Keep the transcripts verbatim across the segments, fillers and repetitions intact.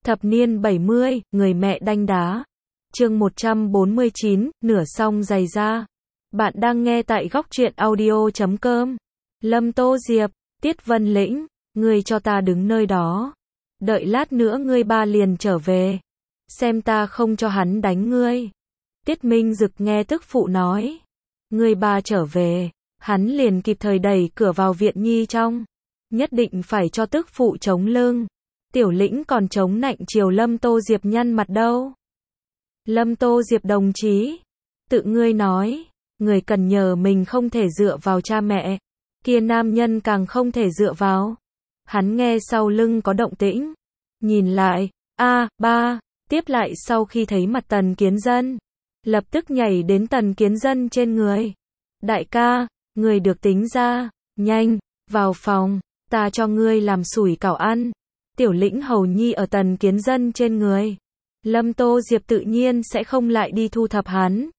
Thập niên bảy mươi, người mẹ đanh đá. Chương một trăm bốn mươi chín, nửa xong giày da. Bạn đang nghe tại góc truyện audio chấm com. Lâm Tô Diệp, Tiết Vân Lĩnh, ngươi cho ta đứng nơi đó. Đợi lát nữa ngươi ba liền trở về. Xem ta không cho hắn đánh ngươi. Tiết Minh Dực nghe tức phụ nói. Ngươi ba trở về, hắn liền kịp thời đẩy cửa vào viện nhi trong. Nhất định phải cho tức phụ chống lưng. Tiểu Lĩnh còn chống nạnh chiều Lâm Tô Diệp nhăn mặt đâu. Lâm Tô Diệp đồng chí, tự ngươi nói, người cần nhờ mình không thể dựa vào cha mẹ, kia nam nhân càng không thể dựa vào. Hắn nghe sau lưng có động tĩnh, nhìn lại, a, ba, tiếp lại sau khi thấy mặt Tần Kiến Dân, lập tức nhảy đến Tần Kiến Dân trên người. Đại ca, người được tính ra, nhanh, vào phòng, ta cho ngươi làm sủi cảo ăn. Tiểu Lĩnh hầu nhi ở Tần Kiến Dân trên người. Lâm Tô Diệp tự nhiên sẽ không lại đi thu thập hắn.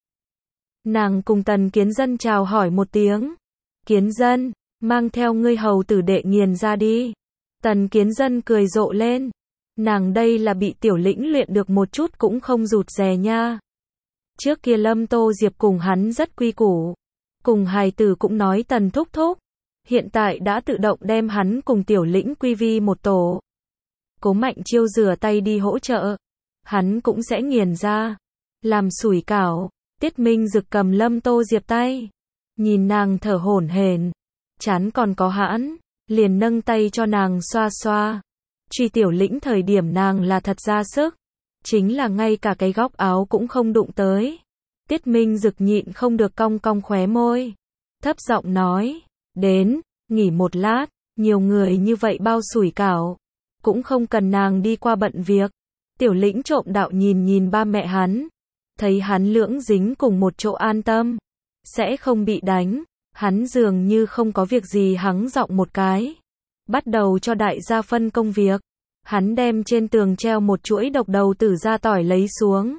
Nàng cùng Tần Kiến Dân chào hỏi một tiếng. Kiến Dân, mang theo ngươi hầu tử đệ nghiền ra đi. Tần Kiến Dân cười rộ lên. Nàng đây là bị Tiểu Lĩnh luyện được một chút cũng không rụt rè nha. Trước kia Lâm Tô Diệp cùng hắn rất quy củ. Cùng hài tử cũng nói Tần thúc thúc. Hiện tại đã tự động đem hắn cùng Tiểu Lĩnh quy vi một tổ. Cố Mạnh Chiêu rửa tay đi hỗ trợ. Hắn cũng sẽ nghiền ra. Làm sủi cảo. Tiết Minh Dực cầm Lâm Tô Diệp tay. Nhìn nàng thở hổn hển. Chán còn có hãn. Liền nâng tay cho nàng xoa xoa. Truy Tiểu Lĩnh thời điểm nàng là thật ra sức. Chính là ngay cả cái góc áo cũng không đụng tới. Tiết Minh Dực nhịn không được cong cong khóe môi. Thấp giọng nói. Đến, nghỉ một lát. Nhiều người như vậy bao sủi cảo. Cũng không cần nàng đi qua bận việc. Tiểu Lĩnh trộm đạo nhìn nhìn ba mẹ hắn. Thấy hắn lưỡng dính cùng một chỗ an tâm. Sẽ không bị đánh. Hắn dường như không có việc gì hắng giọng một cái. Bắt đầu cho đại gia phân công việc. Hắn đem trên tường treo một chuỗi độc đầu tử ra tỏi lấy xuống.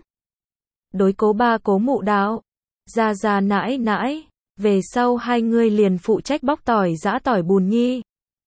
Đối cố ba cố mụ đạo. Ra ra nãi nãi. Về sau hai người liền phụ trách bóc tỏi giã tỏi bùn nhi.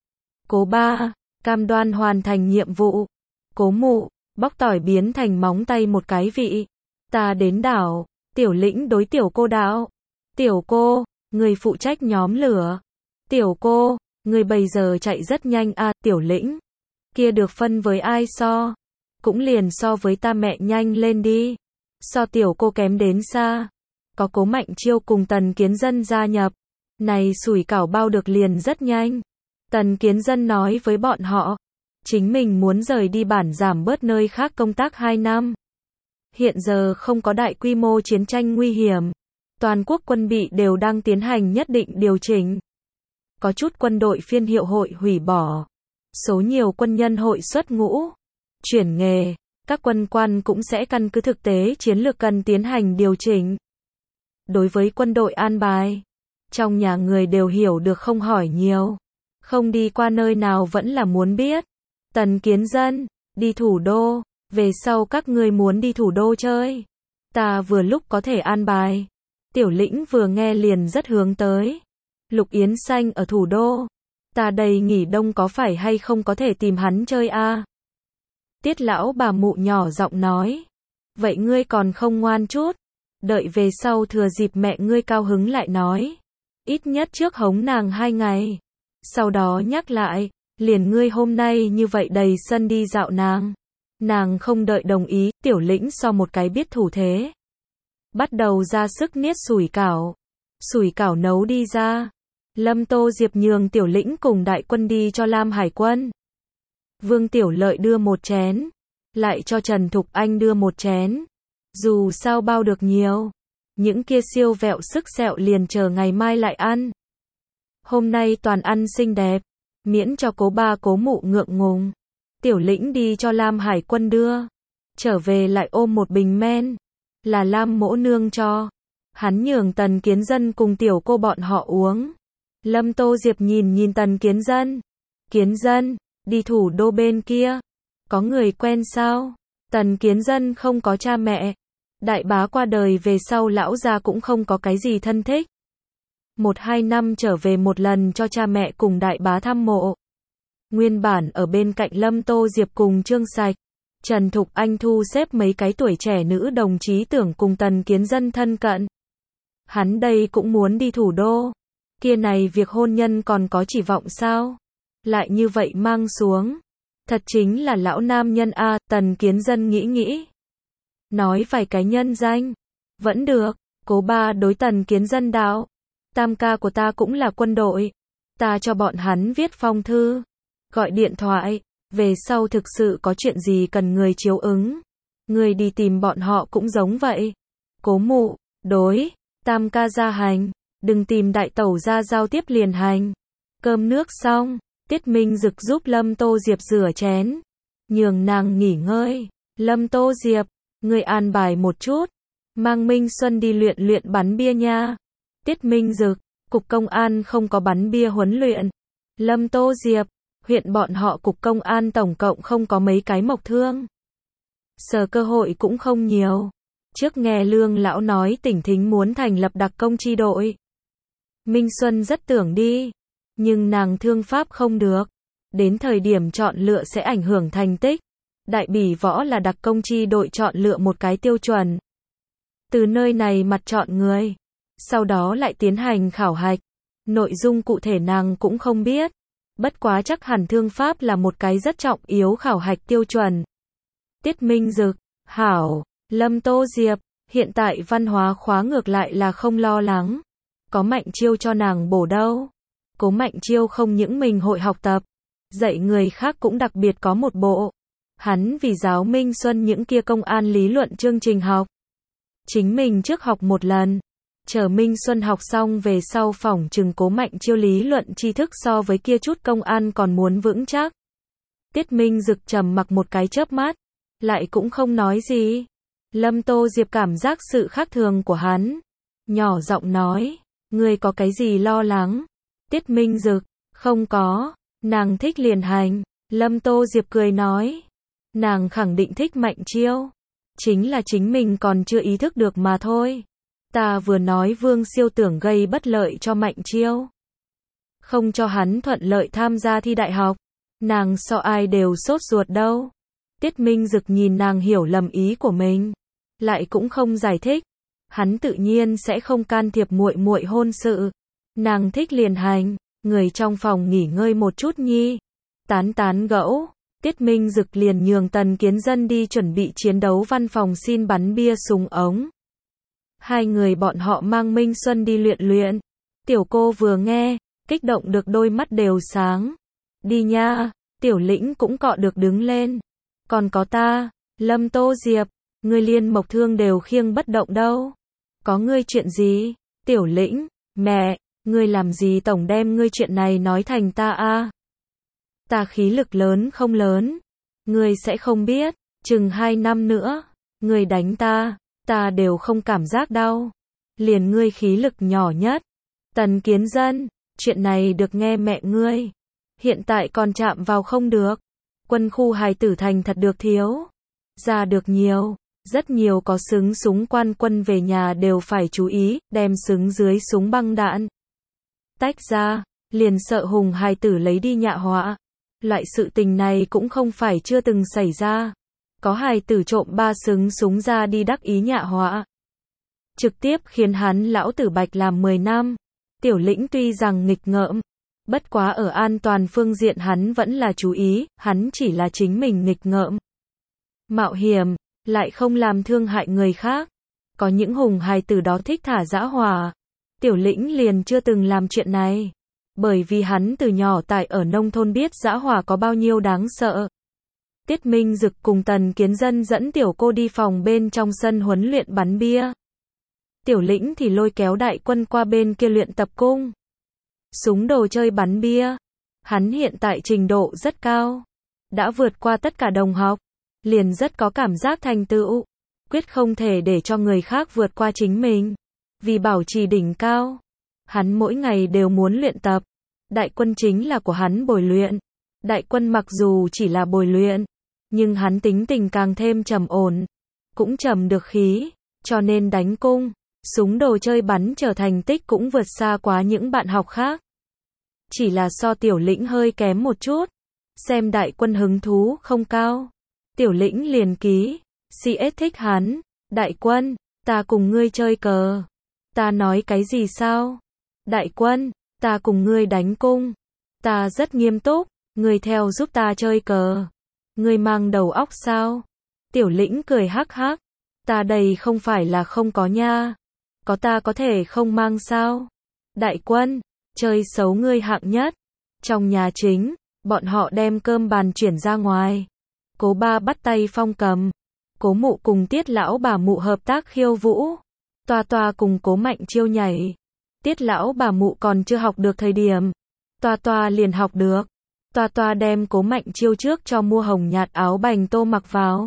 Cố ba, cam đoan hoàn thành nhiệm vụ. Cố mụ, bóc tỏi biến thành móng tay một cái vị. Ta đến đảo. Tiểu Lĩnh đối tiểu cô đạo. Tiểu cô, người phụ trách nhóm lửa. Tiểu cô, người bây giờ chạy rất nhanh a. À, Tiểu Lĩnh, kia được phân với ai so? Cũng liền so với ta mẹ nhanh lên đi. So tiểu cô kém đến xa. Có Cố Mạnh Chiêu cùng Tần Kiến Dân gia nhập. Này sủi cảo bao được liền rất nhanh. Tần Kiến Dân nói với bọn họ. Chính mình muốn rời đi bản giảm bớt nơi khác công tác hai năm. Hiện giờ không có đại quy mô chiến tranh nguy hiểm. Toàn quốc quân bị đều đang tiến hành nhất định điều chỉnh. Có chút quân đội phiên hiệu hội hủy bỏ. Số nhiều quân nhân hội xuất ngũ. Chuyển nghề. Các quân quan cũng sẽ căn cứ thực tế chiến lược cần tiến hành điều chỉnh. Đối với quân đội an bài. Trong nhà người đều hiểu được không hỏi nhiều. Không đi qua nơi nào vẫn là muốn biết. Tần Kiến Dân, đi thủ đô. Về sau các ngươi muốn đi thủ đô chơi. Ta vừa lúc có thể an bài. Tiểu Lĩnh vừa nghe liền rất hướng tới. Lục Yến Xanh ở thủ đô. Ta đây nghỉ đông có phải hay không có thể tìm hắn chơi a? À? Tiết lão bà mụ nhỏ giọng nói. Vậy ngươi còn không ngoan chút. Đợi về sau thừa dịp mẹ ngươi cao hứng lại nói. Ít nhất trước hống nàng hai ngày. Sau đó nhắc lại. Liền ngươi hôm nay như vậy đầy sân đi dạo nàng. Nàng không đợi đồng ý. Tiểu Lĩnh so một cái biết thủ thế. Bắt đầu ra sức niết sủi cảo. Sủi cảo nấu đi ra. Lâm Tô Diệp nhường Tiểu Lĩnh cùng đại quân đi cho Lam Hải quân. Vương Tiểu Lợi đưa một chén. Lại cho Trần Thục Anh đưa một chén. Dù sao bao được nhiều. Những kia siêu vẹo sức sẹo liền chờ ngày mai lại ăn. Hôm nay toàn ăn xinh đẹp. Miễn cho cố ba cố mụ ngượng ngùng. Tiểu Lĩnh đi cho Lam Hải quân đưa. Trở về lại ôm một bình men. Là Lam mỗ nương cho. Hắn nhường Tần Kiến Dân cùng tiểu cô bọn họ uống. Lâm Tô Diệp nhìn nhìn Tần Kiến Dân. Kiến Dân, đi thủ đô bên kia. Có người quen sao? Tần Kiến Dân không có cha mẹ. Đại bá qua đời về sau lão gia cũng không có cái gì thân thích. Một hai năm trở về một lần cho cha mẹ cùng đại bá thăm mộ. Nguyên bản ở bên cạnh Lâm Tô Diệp cùng Trương Sạch. Trần Thục Anh thu xếp mấy cái tuổi trẻ nữ đồng chí tưởng cùng Tần Kiến Dân thân cận. Hắn đây cũng muốn đi thủ đô. Kia này việc hôn nhân còn có chỉ vọng sao? Lại như vậy mang xuống. Thật chính là lão nam nhân a, Tần Kiến Dân nghĩ nghĩ. Nói vài cái nhân danh. Vẫn được, cố ba đối Tần Kiến Dân đạo. Tam ca của ta cũng là quân đội. Ta cho bọn hắn viết phong thư. Gọi điện thoại. Về sau thực sự có chuyện gì cần người chiếu ứng. Người đi tìm bọn họ cũng giống vậy. Cố mụ, đối. Tam ca ra hành. Đừng tìm đại tẩu ra giao tiếp liền hành. Cơm nước xong. Tiết Minh Dực giúp Lâm Tô Diệp rửa chén. Nhường nàng nghỉ ngơi. Lâm Tô Diệp, người an bài một chút. Mang Minh Xuân đi luyện luyện bắn bia nha. Tiết Minh Dực, cục công an không có bắn bia huấn luyện. Lâm Tô Diệp, huyện bọn họ cục công an tổng cộng không có mấy cái mộc thương. Sở cơ hội cũng không nhiều. Trước nghe Lương lão nói tỉnh Thính muốn thành lập đặc công chi đội. Minh Xuân rất tưởng đi. Nhưng nàng thương pháp không được. Đến thời điểm chọn lựa sẽ ảnh hưởng thành tích. Đại bỉ võ là đặc công chi đội chọn lựa một cái tiêu chuẩn. Từ nơi này mặt chọn người. Sau đó lại tiến hành khảo hạch. Nội dung cụ thể nàng cũng không biết. Bất quá chắc hẳn thương pháp là một cái rất trọng yếu khảo hạch tiêu chuẩn. Tiết Minh Dực, hảo, Lâm Tô Diệp, hiện tại văn hóa khóa ngược lại là không lo lắng. Có Mạnh Chiêu cho nàng bổ đâu. Cố Mạnh Chiêu không những mình hội học tập, dạy người khác cũng đặc biệt có một bộ. Hắn vì giáo Minh Xuân những kia công an lý luận chương trình học. Chính mình trước học một lần. Chờ Minh Xuân học xong về sau phỏng chừng Cố Mạnh Chiêu lý luận tri thức so với kia chút công an còn muốn vững chắc. Tiết Minh Dực trầm mặc một cái chớp mắt. Lại cũng không nói gì. Lâm Tô Diệp cảm giác sự khác thường của hắn. Nhỏ giọng nói. Ngươi có cái gì lo lắng? Tiết Minh Dực. Không có. Nàng thích liền hành. Lâm Tô Diệp cười nói. Nàng khẳng định thích Mạnh Chiêu. Chính là chính mình còn chưa ý thức được mà thôi. Ta vừa nói Vương Siêu tưởng gây bất lợi cho Mạnh Chiêu. Không cho hắn thuận lợi tham gia thi đại học. Nàng so ai đều sốt ruột đâu. Tiết Minh Dực nhìn nàng hiểu lầm ý của mình. Lại cũng không giải thích. Hắn tự nhiên sẽ không can thiệp muội muội hôn sự. Nàng thích liền hành. Người trong phòng nghỉ ngơi một chút nhi. Tán tán gẫu. Tiết Minh Dực liền nhường Tần Kiến Dân đi chuẩn bị chiến đấu văn phòng xin bắn bia súng ống. Hai người bọn họ mang Minh Xuân đi luyện luyện. Tiểu cô vừa nghe, kích động được đôi mắt đều sáng. Đi nha, Tiểu Lĩnh cũng cọ được đứng lên. Còn có ta, Lâm Tô Diệp, ngươi liên mộc thương đều khiêng bất động đâu. Có ngươi chuyện gì? Tiểu Lĩnh, mẹ, ngươi làm gì tổng đem ngươi chuyện này nói thành ta a? Ta khí lực lớn không lớn. Ngươi sẽ không biết, chừng hai năm nữa, ngươi đánh ta, ta đều không cảm giác đau. Liền ngươi khí lực nhỏ nhất. Tần Kiến Dân, chuyện này được nghe mẹ ngươi. Hiện tại còn chạm vào không được. Quân khu hài tử thành thật được thiếu. Ra được nhiều. Rất nhiều có xứng súng quan quân về nhà đều phải chú ý, đem xứng dưới súng băng đạn. Tách ra, liền sợ hùng hài tử lấy đi nhạ họa. Loại sự tình này cũng không phải chưa từng xảy ra. Có hài tử trộm ba xứng súng ra đi đắc ý nhạ họa. Trực tiếp khiến hắn lão tử bạch làm mười năm. Tiểu Lĩnh tuy rằng nghịch ngợm, bất quá ở an toàn phương diện hắn vẫn là chú ý, hắn chỉ là chính mình nghịch ngợm. Mạo hiểm, lại không làm thương hại người khác. Có những hùng hài tử đó thích thả dã hỏa. Tiểu Lĩnh liền chưa từng làm chuyện này. Bởi vì hắn từ nhỏ tại ở nông thôn biết dã hỏa có bao nhiêu đáng sợ. Tiết Minh Dực cùng Tần Kiến Dân dẫn tiểu cô đi phòng bên trong sân huấn luyện bắn bia. Tiểu Lĩnh thì lôi kéo đại quân qua bên kia luyện tập cung. Súng đồ chơi bắn bia. Hắn hiện tại trình độ rất cao. Đã vượt qua tất cả đồng học. Liền rất có cảm giác thành tựu. Quyết không thể để cho người khác vượt qua chính mình. Vì bảo trì đỉnh cao. Hắn mỗi ngày đều muốn luyện tập. Đại quân chính là của hắn bồi luyện. Đại quân mặc dù chỉ là bồi luyện. Nhưng hắn tính tình càng thêm trầm ổn. Cũng trầm được khí. Cho nên đánh cung. Súng đồ chơi bắn trở thành tích cũng vượt xa quá những bạn học khác. Chỉ là so Tiểu Lĩnh hơi kém một chút. Xem đại quân hứng thú không cao. Tiểu Lĩnh liền ký, xê ét thích hắn, đại quân, ta cùng ngươi chơi cờ. Ta nói cái gì sao? Đại quân, ta cùng ngươi đánh cung. Ta rất nghiêm túc, ngươi theo giúp ta chơi cờ. Ngươi mang đầu óc sao? Tiểu Lĩnh cười hắc hắc, ta đây không phải là không có nha. Có ta có thể không mang sao? Đại quân, chơi xấu ngươi hạng nhất. Trong nhà chính, bọn họ đem cơm bàn chuyển ra ngoài. Cố ba bắt tay Phong Cầm. Cố mụ cùng Tiết lão bà mụ hợp tác khiêu vũ. Toa toa cùng Cố Mạnh Chiêu nhảy. Tiết lão bà mụ còn chưa học được thời điểm. Toa toa liền học được. Toa toa đem Cố Mạnh Chiêu trước cho mua hồng nhạt áo bành tô mặc vào.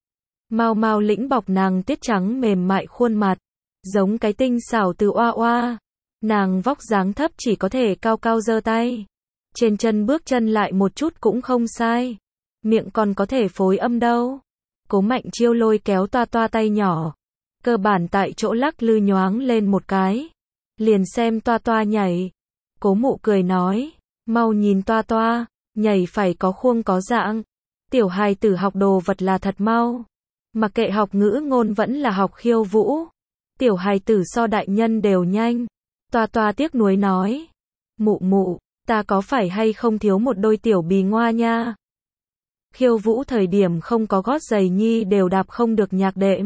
Mau mau lĩnh bọc nàng tiết trắng mềm mại khuôn mặt. Giống cái tinh xảo từ oa oa. Nàng vóc dáng thấp chỉ có thể cao cao giơ tay. Trên chân bước chân lại một chút cũng không sai. Miệng còn có thể phối âm đâu. Cố Mạnh Chiêu lôi kéo toa toa tay nhỏ. Cơ bản tại chỗ lắc lư nhoáng lên một cái. Liền xem toa toa nhảy. Cố mụ cười nói. Mau nhìn toa toa. Nhảy phải có khuôn có dạng. Tiểu hài tử học đồ vật là thật mau. Mặc kệ học ngữ ngôn vẫn là học khiêu vũ. Tiểu hài tử so đại nhân đều nhanh. Toa toa tiếc nuối nói. Mụ mụ, ta có phải hay không thiếu một đôi tiểu bì ngoa nha. Khiêu vũ thời điểm không có gót giày nhi đều đạp không được nhạc đệm.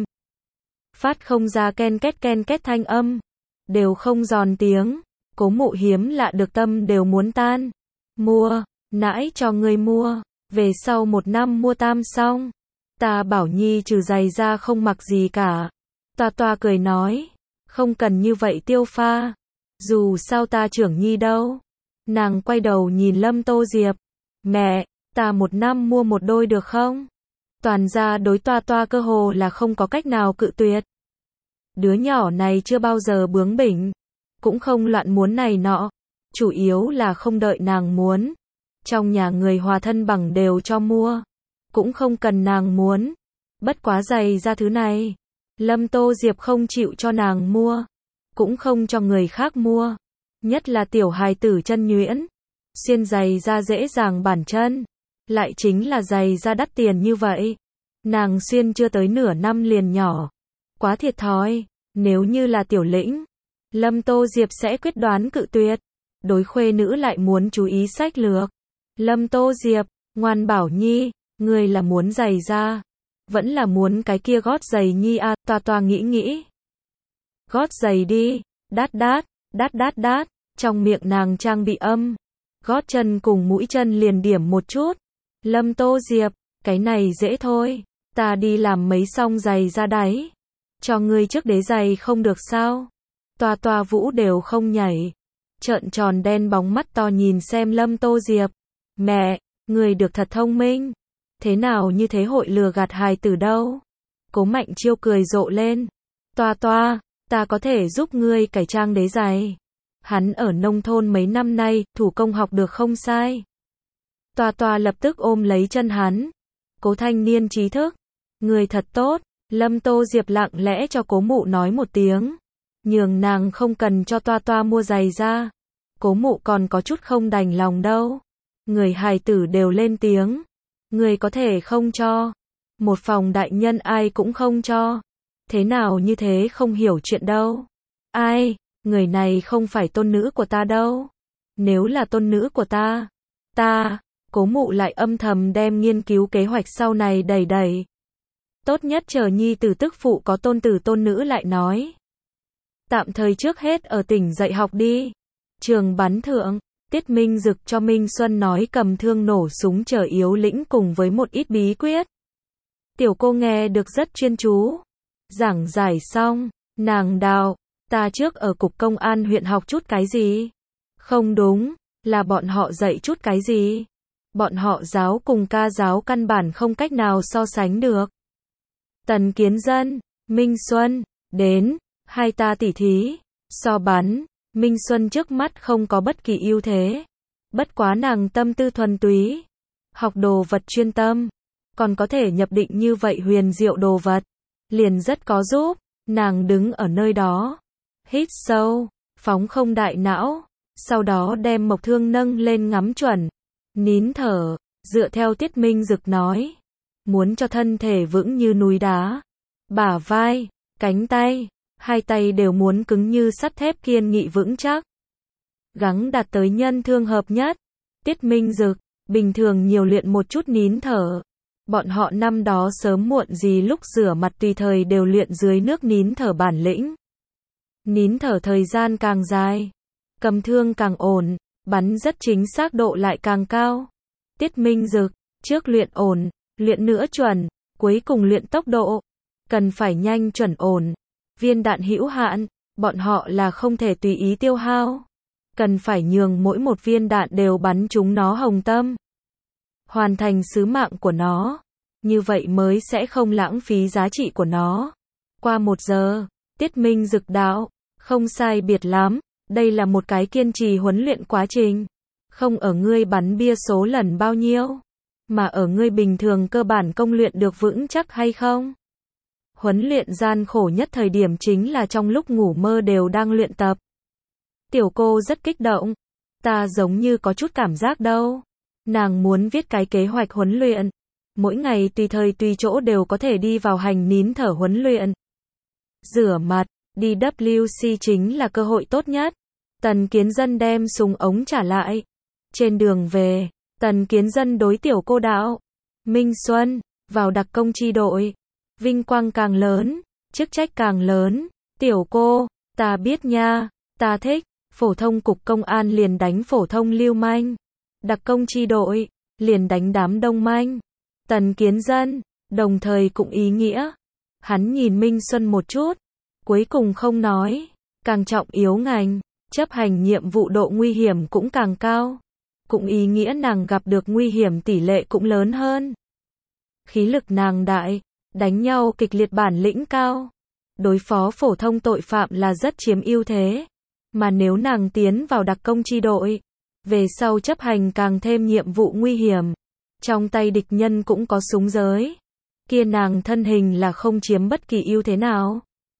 Phát không ra ken két ken két thanh âm. Đều không giòn tiếng. Cố mụ hiếm lạ được tâm đều muốn tan. Mua, nãi cho ngươi mua. Về sau một năm mua tam xong. Ta bảo nhi trừ giày ra không mặc gì cả. Toa toa cười nói. Không cần như vậy tiêu pha. Dù sao ta trưởng nhi đâu. Nàng quay đầu nhìn Lâm Tô Diệp. Mẹ, ta một năm mua một đôi được không? Toàn ra đối toa toa cơ hồ là không có cách nào cự tuyệt. Đứa nhỏ này chưa bao giờ bướng bỉnh. Cũng không loạn muốn này nọ. Chủ yếu là không đợi nàng muốn. Trong nhà người hòa thân bằng đều cho mua. Cũng không cần nàng muốn. Bất quá giày ra thứ này. Lâm Tô Diệp không chịu cho nàng mua. Cũng không cho người khác mua. Nhất là tiểu hài tử chân nhuyễn. Xuyên giày ra dễ dàng bản chân. Lại chính là giày ra đắt tiền như vậy. Nàng xuyên chưa tới nửa năm liền nhỏ. Quá thiệt thòi. Nếu như là Tiểu Lĩnh, Lâm Tô Diệp sẽ quyết đoán cự tuyệt. Đối khuê nữ lại muốn chú ý sách lược. Lâm Tô Diệp, ngoan bảo nhi, ngươi là muốn giày ra. Vẫn là muốn cái kia gót giày nhi à, toa toa nghĩ nghĩ. Gót giày đi, đát đát, đát đát đát, trong miệng nàng trang bị âm. Gót chân cùng mũi chân liền điểm một chút. Lâm Tô Diệp, cái này dễ thôi, ta đi làm mấy song giày ra đáy. Cho ngươi trước đế giày không được sao? Toa toa vũ đều không nhảy. Trợn tròn đen bóng mắt to nhìn xem Lâm Tô Diệp. Mẹ, người được thật thông minh. Thế nào như thế hội lừa gạt hài tử đâu? Cố Mạnh Chiêu cười rộ lên. Toa toa, ta có thể giúp ngươi cải trang đế giày. Hắn ở nông thôn mấy năm nay, thủ công học được không sai. Toa toa lập tức ôm lấy chân hắn. Cố thanh niên trí thức. Người thật tốt. Lâm Tô Diệp lặng lẽ cho cố mụ nói một tiếng. Nhường nàng không cần cho toa toa mua giày ra. Cố mụ còn có chút không đành lòng đâu. Người hài tử đều lên tiếng. Người có thể không cho. Một phòng đại nhân ai cũng không cho. Thế nào như thế không hiểu chuyện đâu. Ai, người này không phải tôn nữ của ta đâu. Nếu là tôn nữ của ta, ta, cố mụ lại âm thầm đem nghiên cứu kế hoạch sau này đẩy đẩy. Tốt nhất chờ nhi tử tức phụ có tôn tử tôn nữ lại nói. Tạm thời trước hết ở tỉnh dạy học đi. Trường bắn thượng, Tiết Minh Dực cho Minh Xuân nói cầm thương nổ súng chờ yếu lĩnh cùng với một ít bí quyết. Tiểu cô nghe được rất chuyên chú. Giảng giải xong, nàng đào, ta trước ở cục công an huyện học chút cái gì? Không đúng, là bọn họ dạy chút cái gì? Bọn họ giáo cùng ca giáo căn bản không cách nào so sánh được. Tần Kiến Dân, Minh Xuân, đến, hai ta tỉ thí, so bắn, Minh Xuân trước mắt không có bất kỳ ưu thế. Bất quá nàng tâm tư thuần túy, học đồ vật chuyên tâm, còn có thể nhập định như vậy huyền diệu đồ vật, liền rất có giúp. Nàng đứng ở nơi đó, hít sâu, phóng không đại não, sau đó đem mộc thương nâng lên ngắm chuẩn, nín thở, dựa theo Tiết Minh Dực nói. muốn cho thân thể vững như núi đá. Bả vai, cánh tay, hai tay đều muốn cứng như sắt thép kiên nghị vững chắc. Gắng đạt tới nhân thương hợp nhất. Tiết Minh Dực, bình thường nhiều luyện một chút nín thở. Bọn họ năm đó sớm muộn gì lúc rửa mặt tùy thời đều luyện dưới nước nín thở bản lĩnh. Nín thở thời gian càng dài, cầm thương càng ổn, bắn rất chính xác độ lại càng cao. Tiết Minh Dực, trước luyện ổn, luyện nữa chuẩn, cuối cùng luyện tốc độ. Cần phải nhanh chuẩn ổn. Viên đạn hữu hạn, bọn họ là không thể tùy ý tiêu hao. Cần phải nhường mỗi một viên đạn đều bắn trúng nó hồng tâm. Hoàn thành sứ mạng của nó. Như vậy mới sẽ không lãng phí giá trị của nó. Qua một giờ, Tiết Minh Dực đạo, không sai biệt lắm, đây là một cái kiên trì huấn luyện quá trình. Không ở ngươi bắn bia số lần bao nhiêu, mà ở ngươi bình thường cơ bản công luyện được vững chắc hay không. Huấn luyện gian khổ nhất thời điểm chính là trong lúc ngủ mơ đều đang luyện tập. Tiểu cô rất kích động. Ta giống như có chút cảm giác đâu. Nàng muốn viết cái kế hoạch huấn luyện. Mỗi ngày tùy thời tùy chỗ đều có thể đi vào hành nín thở huấn luyện. Rửa mặt, đi W C chính là cơ hội tốt nhất. Tần Kiến Dân đem súng ống trả lại. Trên đường về, Tần Kiến Dân đối tiểu cô đạo. Minh Xuân, vào đặc công chi đội. Vinh quang càng lớn, chức trách càng lớn. Tiểu cô, ta biết nha, ta thích. Phổ thông cục công an liền đánh phổ thông lưu manh. Đặc công chi đội, liền đánh đám đông manh. Tần Kiến Dân, đồng thời cũng ý nghĩa. Hắn nhìn Minh Xuân một chút, cuối cùng không nói. Càng trọng yếu ngành, chấp hành nhiệm vụ độ nguy hiểm cũng càng cao. Cũng ý nghĩa nàng gặp được nguy hiểm tỷ lệ cũng lớn hơn. Khí lực nàng đại, đánh nhau kịch liệt bản lĩnh cao. Đối phó phổ thông tội phạm là rất chiếm ưu thế. Mà nếu nàng tiến vào đặc công chi đội, về sau chấp hành càng thêm nhiệm vụ nguy hiểm, trong tay địch nhân cũng có súng giới, kia nàng thân hình là không chiếm bất kỳ ưu thế nào.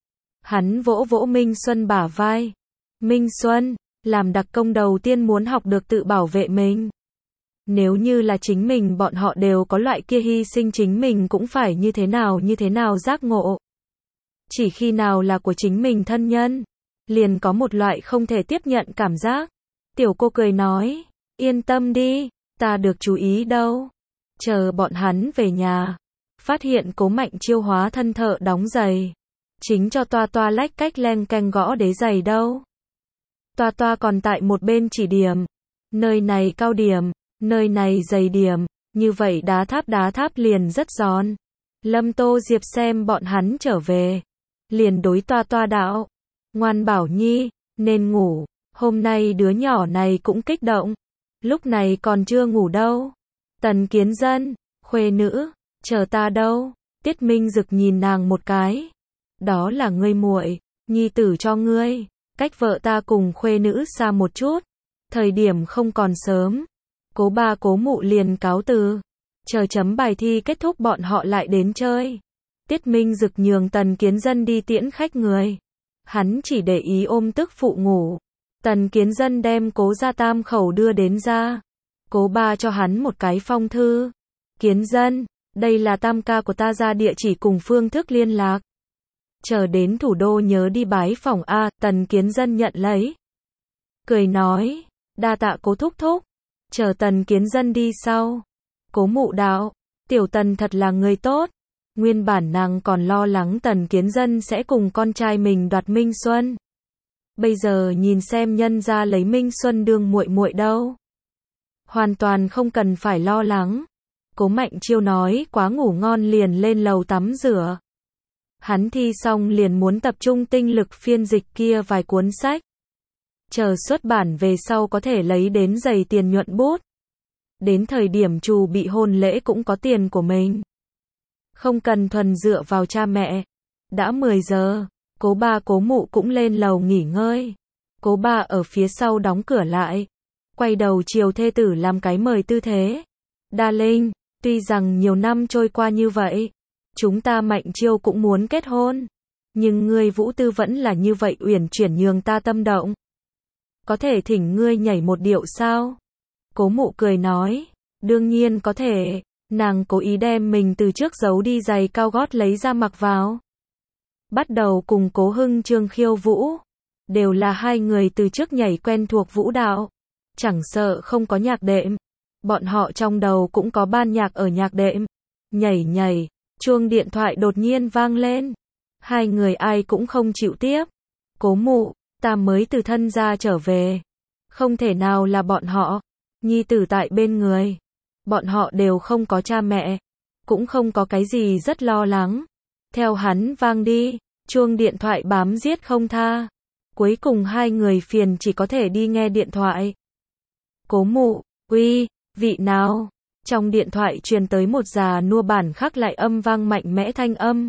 Hắn vỗ vỗ Minh Xuân bả vai. Minh Xuân, làm đặc công đầu tiên muốn học được tự bảo vệ mình. Nếu như là chính mình bọn họ đều có loại kia hy sinh chính mình cũng phải như thế nào như thế nào giác ngộ. Chỉ khi nào là của chính mình thân nhân, liền có một loại không thể tiếp nhận cảm giác. Tiểu cô cười nói, yên tâm đi, ta được chú ý đâu. Chờ bọn hắn về nhà, phát hiện Cố Mạnh Chiêu hóa thân thợ đóng giày. Chính cho Toa Toa lách cách len canh gõ đế giày đâu. Toa Toa còn tại một bên chỉ điểm. Nơi này cao điểm, nơi này dày điểm, như vậy đá tháp đá tháp liền rất giòn. Lâm Tô Diệp xem bọn hắn trở về, liền đối Toa Toa đạo. Ngoan bảo nhi, nên ngủ, hôm nay đứa nhỏ này cũng kích động. Lúc này còn chưa ngủ đâu. Tần Kiến Dân, khuê nữ, chờ ta đâu. Tiết Minh Dực nhìn nàng một cái. Đó là ngươi muội, nhi tử cho ngươi, cách vợ ta cùng khuê nữ xa một chút. Thời điểm không còn sớm. Cố ba cố mụ liền cáo từ. Chờ chấm bài thi kết thúc bọn họ lại đến chơi. Tiết Minh Dực nhường Tần Kiến Dân đi tiễn khách người. Hắn chỉ để ý ôm tức phụ ngủ. Tần Kiến Dân đem Cố gia tam khẩu đưa đến ra. Cố ba cho hắn một cái phong thư. Kiến Dân, đây là tam ca của ta ra địa chỉ cùng phương thức liên lạc. Chờ đến thủ đô nhớ đi bái phỏng A. Tần Kiến Dân nhận lấy. Cười nói, đa tạ Cố thúc thúc. Chờ Tần Kiến Dân đi sau. Cố mụ đạo, tiểu Tần thật là người tốt. Nguyên bản nàng còn lo lắng Tần Kiến Dân sẽ cùng con trai mình đoạt Minh Xuân. Bây giờ nhìn xem nhân gia lấy Minh Xuân đương muội muội đâu. Hoàn toàn không cần phải lo lắng. Cố Mạnh Chiêu nói quá ngủ ngon liền lên lầu tắm rửa. Hắn thi xong liền muốn tập trung tinh lực phiên dịch kia vài cuốn sách. Chờ xuất bản về sau có thể lấy đến dày tiền nhuận bút. Đến thời điểm Trù bị hôn lễ cũng có tiền của mình. Không cần thuần dựa vào cha mẹ. Đã mười giờ, Cố ba cố mụ cũng lên lầu nghỉ ngơi. Cố ba ở phía sau đóng cửa lại. Quay đầu chiều thê tử làm cái mời tư thế. Đa Linh, tuy rằng nhiều năm trôi qua như vậy, chúng ta Mạnh Chiêu cũng muốn kết hôn. Nhưng ngươi Vũ Tư vẫn là như vậy uyển chuyển nhường ta tâm động. Có thể thỉnh ngươi nhảy một điệu sao? Cố mụ cười nói, đương nhiên có thể, Nàng cố ý đem mình từ trước giấu đi giày cao gót lấy ra mặc vào. Bắt đầu cùng Cố Hưng Trương khiêu vũ. Đều là hai người từ trước nhảy quen thuộc vũ đạo. Chẳng sợ không có nhạc đệm. Bọn họ trong đầu cũng có ban nhạc ở nhạc đệm. Nhảy nhảy, chuông điện thoại đột nhiên vang lên. Hai người ai cũng không chịu tiếp. Cố mụ, ta mới từ thân gia trở về. Không thể nào là bọn họ. Nhi tử tại bên người. Bọn họ đều không có cha mẹ. Cũng không có cái gì rất lo lắng. Theo hắn vang đi, chuông điện thoại bám giết không tha. Cuối cùng hai người phiền chỉ có thể đi nghe điện thoại. Cố mụ, uy, vị nào? Trong điện thoại truyền tới một già nua bản khắc lại âm vang mạnh mẽ thanh âm.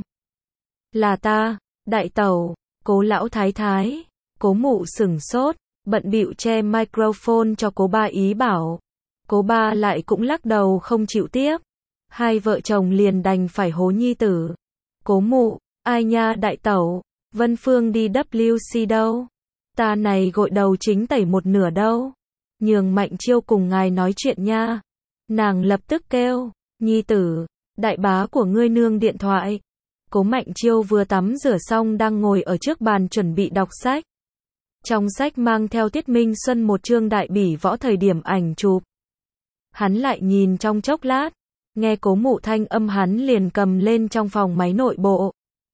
Là ta, đại tẩu, Cố lão thái thái. Cố mụ sửng sốt, bận bịu che microphone cho cố ba ý bảo. Cố ba lại cũng lắc đầu không chịu tiếp. Hai vợ chồng liền đành phải hố nhi tử. Cố mụ, ai nha đại tẩu, Vân Phương đi W C đâu? Ta này gội đầu chính tẩy một nửa đâu. Nhường Mạnh Chiêu cùng ngài nói chuyện nha. Nàng lập tức kêu, nhi tử, đại bá của ngươi nương điện thoại. Cố Mạnh Chiêu vừa tắm rửa xong đang ngồi ở trước bàn chuẩn bị đọc sách. Trong sách mang theo Tiết Minh Xuân một chương đại bỉ võ thời điểm ảnh chụp. Hắn lại nhìn trong chốc lát, nghe cố mụ thanh âm hắn liền cầm lên trong phòng máy nội bộ.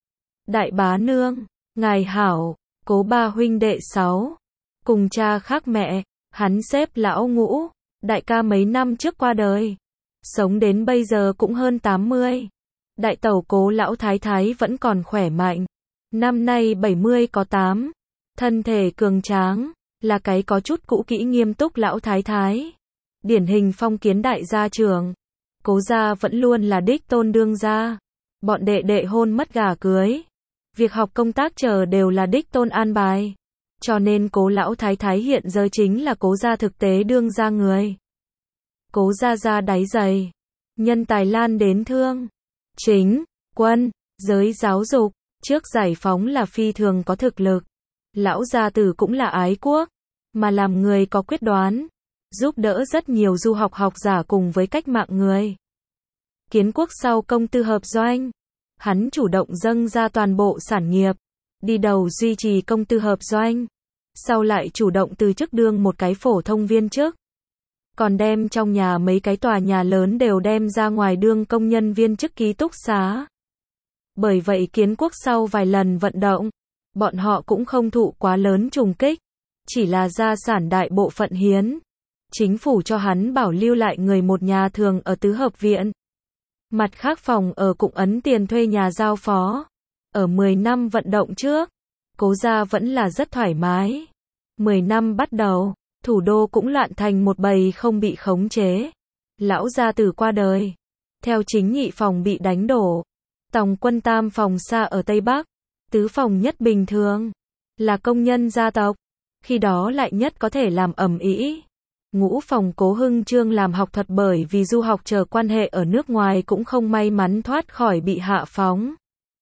Đại bá nương, ngài hảo, Cố ba huynh đệ sáu. Cùng cha khác mẹ, hắn xếp lão ngũ, đại ca mấy năm trước qua đời. Sống đến bây giờ cũng hơn tám mươi. Đại tẩu Cố lão thái thái vẫn còn khỏe mạnh. Năm nay bảy mươi có tám. Thân thể cường tráng, là cái có chút cũ kỹ nghiêm túc lão thái thái. Điển hình phong kiến đại gia trưởng. Cố gia vẫn luôn là đích tôn đương gia. Bọn đệ đệ hôn mất gả cưới. Việc học công tác chờ đều là đích tôn an bài. Cho nên Cố lão thái thái hiện giờ chính là Cố gia thực tế đương gia người. Cố gia gia đáy dày. Nhân tài lan đến thương. Chính, quân, giới giáo dục, trước giải phóng là phi thường có thực lực. Lão gia tử cũng là ái quốc, mà làm người có quyết đoán, giúp đỡ rất nhiều du học học giả cùng với cách mạng người. Kiến quốc sau công tư hợp doanh, hắn chủ động dâng ra toàn bộ sản nghiệp, đi đầu duy trì công tư hợp doanh, sau lại chủ động từ chức đương một cái phổ thông viên chức. Còn đem trong nhà mấy cái tòa nhà lớn đều đem ra ngoài đương công nhân viên chức ký túc xá. Bởi vậy kiến quốc sau vài lần vận động, bọn họ cũng không thụ quá lớn trùng kích, chỉ là gia sản đại bộ phận hiến. Chính phủ cho hắn bảo lưu lại người một nhà thường ở tứ hợp viện. Mặt khác phòng ở cũng ấn tiền thuê nhà giao phó. Ở mười năm vận động trước, Cố gia vẫn là rất thoải mái. mười năm bắt đầu, thủ đô cũng loạn thành một bầy không bị khống chế. Lão gia tử qua đời. Theo chính nhị phòng bị đánh đổ. Tòng quân tam phòng xa ở Tây Bắc. Tứ phòng nhất bình thường. Là công nhân gia tộc. Khi đó lại nhất có thể làm ầm ĩ. Ngũ phòng Cố Hưng Trương làm học thuật bởi vì du học chờ quan hệ ở nước ngoài cũng không may mắn thoát khỏi bị hạ phóng.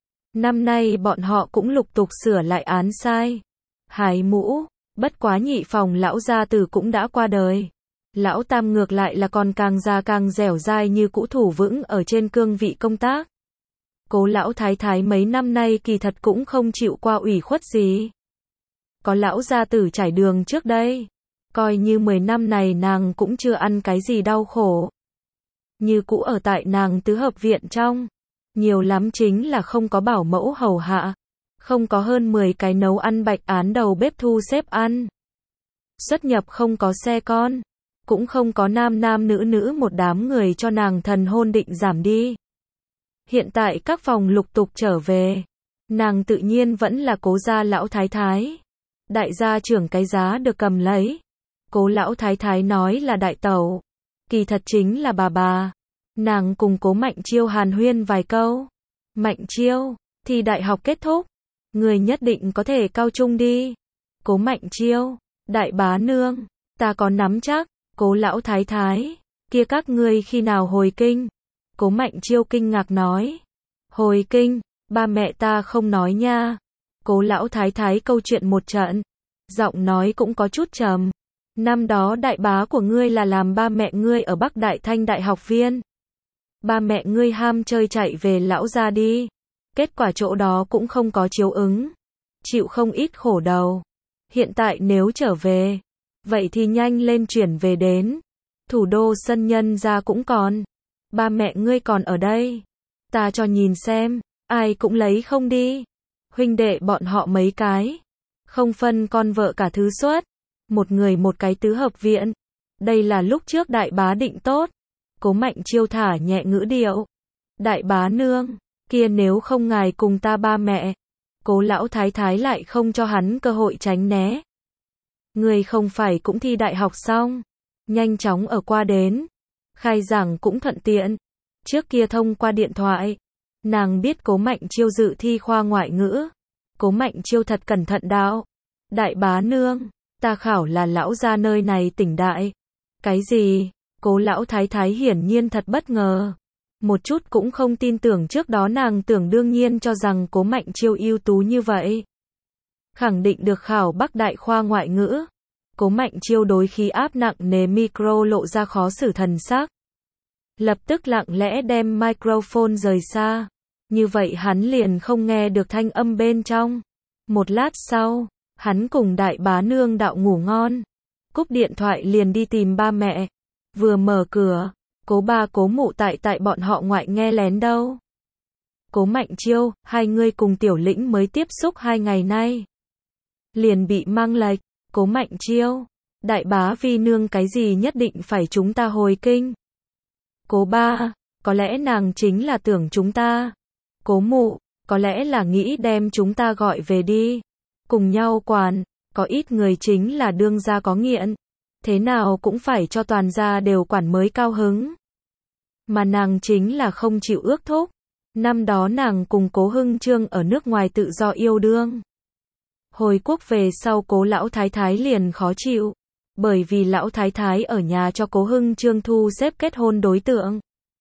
Năm nay bọn họ cũng lục tục sửa lại án sai. Hái mũ, bất quá nhị phòng lão gia tử cũng đã qua đời. Lão tam ngược lại là còn càng già càng dẻo dai như cũ thủ vững ở trên cương vị công tác. Cố lão thái thái mấy năm nay kỳ thật cũng không chịu qua ủy khuất gì. Có lão gia tử trải đường trước đây. Coi như mười năm này nàng cũng chưa ăn cái gì đau khổ. Như cũ ở tại nàng tứ hợp viện trong. Nhiều lắm chính là không có bảo mẫu hầu hạ. Không có hơn mười cái nấu ăn bạch án đầu bếp thu xếp ăn. Xuất nhập không có xe con. Cũng không có nam nam nữ nữ một đám người cho nàng thần hôn định giảm đi. Hiện tại các phòng lục tục trở về. Nàng tự nhiên vẫn là Cố gia lão thái thái. Đại gia trưởng cái giá được cầm lấy. Cố lão thái thái nói là đại tẩu. Kỳ thật chính là bà bà. Nàng cùng Cố Mạnh Chiêu hàn huyên vài câu. Mạnh Chiêu, thi đại học kết thúc. Người nhất định có thể cao trung đi. Cố Mạnh Chiêu, đại bá nương. Ta có nắm chắc. Cố lão thái thái. Kia các ngươi khi nào hồi kinh? Cố Mạnh Chiêu kinh ngạc nói. Hồi kinh, ba mẹ ta không nói nha. Cố lão thái thái câu chuyện một trận. Giọng nói cũng có chút trầm. Năm đó đại bá của ngươi là làm ba mẹ ngươi ở Bắc Đại Thanh đại học viên. Ba mẹ ngươi ham chơi chạy về lão gia đi. Kết quả chỗ đó cũng không có chiếu ứng. Chịu không ít khổ đầu. Hiện tại nếu trở về, vậy thì nhanh lên chuyển về đến. Thủ đô sân nhân gia cũng còn. Ba mẹ ngươi còn ở đây. Ta cho nhìn xem, ai cũng lấy không đi. Huynh đệ bọn họ mấy cái. Không phân con vợ cả thứ suất. Một người một cái tứ hợp viện. Đây là lúc trước đại bá định tốt. Cố Mạnh Chiêu thả nhẹ ngữ điệu. Đại bá nương, kia nếu không ngài cùng ta ba mẹ. Cố lão thái thái lại không cho hắn cơ hội tránh né. Người không phải cũng thi đại học xong. Nhanh chóng ở qua đến. Khai giảng cũng thuận tiện. Trước kia thông qua điện thoại. Nàng biết Cố Mạnh Chiêu dự thi khoa ngoại ngữ. Cố Mạnh Chiêu thật cẩn thận đạo. Đại bá nương, ta khảo là lão gia nơi này tỉnh đại. Cái gì? Cố lão thái thái hiển nhiên thật bất ngờ. Một chút cũng không tin tưởng trước đó nàng tưởng đương nhiên cho rằng Cố Mạnh Chiêu ưu tú như vậy. Khẳng định được khảo Bắc Đại khoa ngoại ngữ. Cố Mạnh Chiêu đối khí áp nặng nề micro lộ ra khó xử thần sắc. Lập tức lặng lẽ đem microphone rời xa. Như vậy hắn liền không nghe được thanh âm bên trong. Một lát sau, hắn cùng đại bá nương đạo ngủ ngon. Cúp điện thoại liền đi tìm ba mẹ. Vừa mở cửa, Cố ba cố mụ tại tại bọn họ ngoại nghe lén đâu. Cố Mạnh Chiêu, hai người cùng Tiểu Lĩnh mới tiếp xúc hai ngày nay. Liền bị mang lệch. Cố Mạnh Chiêu, đại bá vi nương cái gì nhất định phải chúng ta hồi kinh. Cố ba, có lẽ nàng chính là tưởng chúng ta. Cố mụ, có lẽ là nghĩ đem chúng ta gọi về đi. Cùng nhau quản, có ít người chính là đương gia có nghiện. Thế nào cũng phải cho toàn gia đều quản mới cao hứng. Mà nàng chính là không chịu ước thúc. Năm đó nàng cùng Cố Hưng Trương ở nước ngoài tự do yêu đương. Hồi quốc về sau Cố lão thái thái liền khó chịu. Bởi vì lão thái thái ở nhà cho Cố Hưng Trương thu xếp kết hôn đối tượng.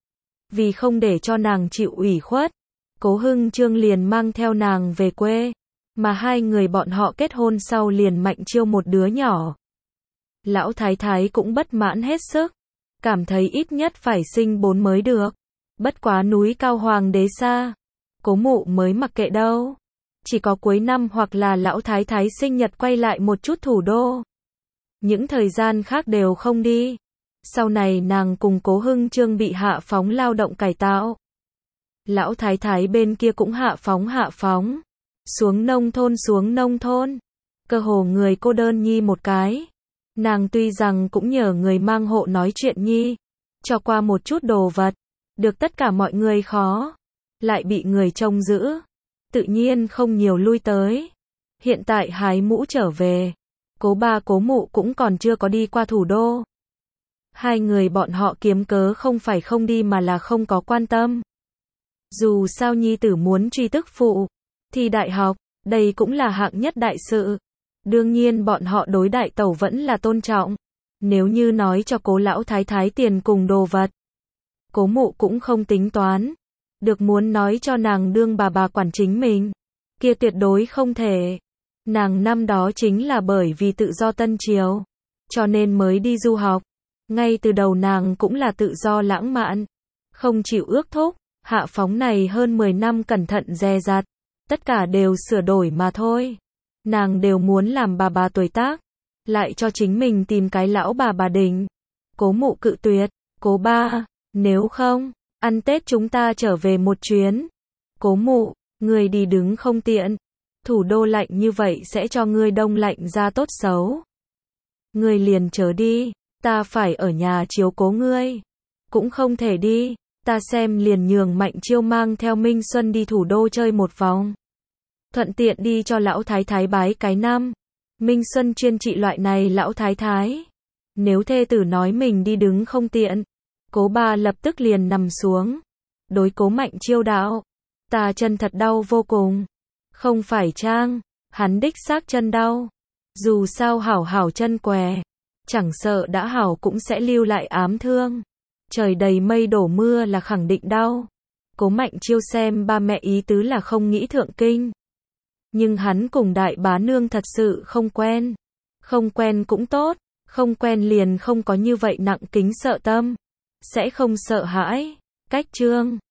Vì không để cho nàng chịu ủy khuất, Cố Hưng Trương liền mang theo nàng về quê. Mà hai người bọn họ kết hôn sau liền Mạnh Chiêu một đứa nhỏ. Lão thái thái cũng bất mãn hết sức. Cảm thấy ít nhất phải sinh bốn mới được. Bất quá núi cao hoàng đế xa. Cố mụ mới mặc kệ đâu. Chỉ có cuối năm hoặc là lão thái thái sinh nhật quay lại một chút thủ đô. Những thời gian khác đều không đi. Sau này nàng cùng Cố Hưng Trương bị hạ phóng lao động cải tạo. Lão thái thái bên kia cũng hạ phóng hạ phóng. Xuống nông thôn xuống nông thôn. Cơ hồ người cô đơn nhi một cái. Nàng tuy rằng cũng nhờ người mang hộ nói chuyện nhi. Cho qua một chút đồ vật. Được tất cả mọi người khó. Lại bị người trông giữ. Tự nhiên không nhiều lui tới. Hiện tại hái mũ trở về. Cố ba cố mụ cũng còn chưa có đi qua thủ đô. Hai người bọn họ kiếm cớ không phải không đi mà là không có quan tâm. Dù sao nhi tử muốn truy tức phụ. Thi đại học, đây cũng là hạng nhất đại sự. Đương nhiên bọn họ đối đại tẩu vẫn là tôn trọng. Nếu như nói cho Cố lão thái thái tiền cùng đồ vật. Cố mụ cũng không tính toán. Được muốn nói cho nàng đương bà bà quản chính mình. Kia tuyệt đối không thể. Nàng năm đó chính là bởi vì tự do Tân Triều. Cho nên mới đi du học. Ngay từ đầu nàng cũng là tự do lãng mạn. Không chịu ước thúc. Hạ phóng này hơn mười năm cẩn thận dè dặt. Tất cả đều sửa đổi mà thôi. Nàng đều muốn làm bà bà tuổi tác. Lại cho chính mình tìm cái lão bà bà đỉnh. Cố mụ cự tuyệt. Cố ba, nếu không, ăn Tết chúng ta trở về một chuyến. Cố mụ, người đi đứng không tiện. Thủ đô lạnh như vậy sẽ cho ngươi đông lạnh ra tốt xấu. Ngươi liền chớ đi, ta phải ở nhà chiếu cố ngươi. Cũng không thể đi, ta xem liền nhường Mạnh Chiêu mang theo Minh Xuân đi thủ đô chơi một vòng. Thuận tiện đi cho lão thái thái bái cái năm. Minh Xuân chuyên trị loại này lão thái thái. Nếu thê tử nói mình đi đứng không tiện, Cố ba lập tức liền nằm xuống. Đối Cố Mạnh Chiêu đạo, ta chân thật đau vô cùng. Không phải trang, hắn đích xác chân đau. Dù sao hảo hảo chân què, chẳng sợ đã hảo cũng sẽ lưu lại ám thương. Trời đầy mây đổ mưa là khẳng định đau. Cố Mạnh Chiêu xem ba mẹ ý tứ là không nghĩ thượng kinh. Nhưng hắn cùng đại bá nương thật sự không quen. Không quen cũng tốt, không quen liền không có như vậy nặng kính sợ tâm. Sẽ không sợ hãi. Cách chương